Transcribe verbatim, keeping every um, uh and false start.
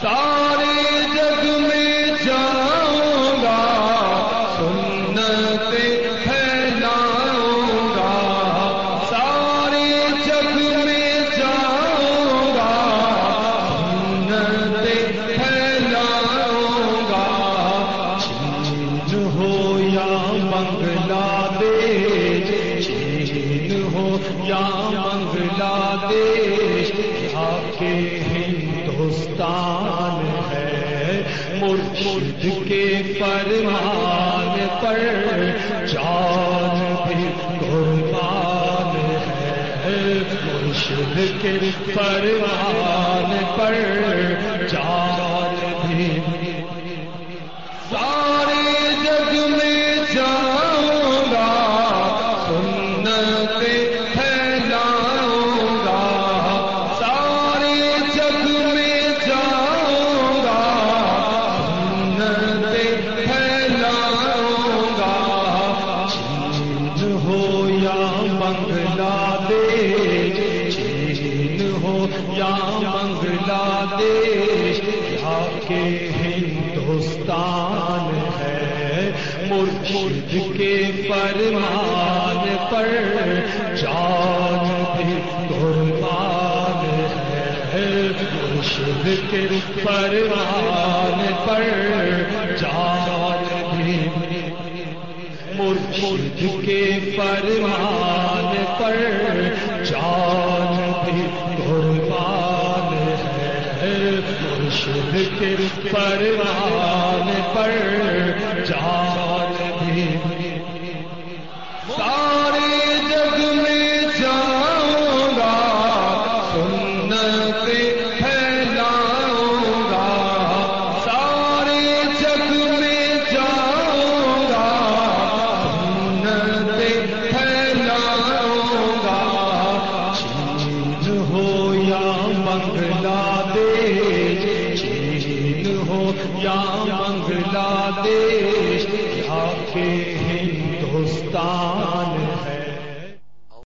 سارے جگ میں جاؤں گا سنتیں پھیلاؤں گا، سارے جگ میں جاؤں گا سنتیں پھیلاؤں گا، چین ہو یا بنگلہ دیش، چین ہو یا بنگلہ دیش، یہاں کے ہندوستان ہے مرشد کے فرمان پر جان بھی قربان ہے، مرشد کے فرمان پر جان بھی۔ سارے جگ میں جاؤں گا سنتیں پھیلاؤں گا، سارے جگ میں جاؤں گا سنتیں پھیلاؤں گا، چین ہو یا بنگلہ دیش، چین ہو یا بنگلہ دیش، یہاں کے ہندوستان ہے مرشد کے فرمان پر جان بھی قربان ہے، مرشد کے فرمان پر جان بھی، مرشد کے فرمان پر جان بھی قربان ہے، مرشد کے فرمان پر جان بھی۔ سارے جگ میں جاؤں گا سنتیں پھیلاؤں گا، سارے جگ میں جاؤں گا سنتیں پھیلاؤں گا، چین ہو یا بنگلہ دیش، چین ہو یا بنگلہ دیش، یہاں کے ہندوستان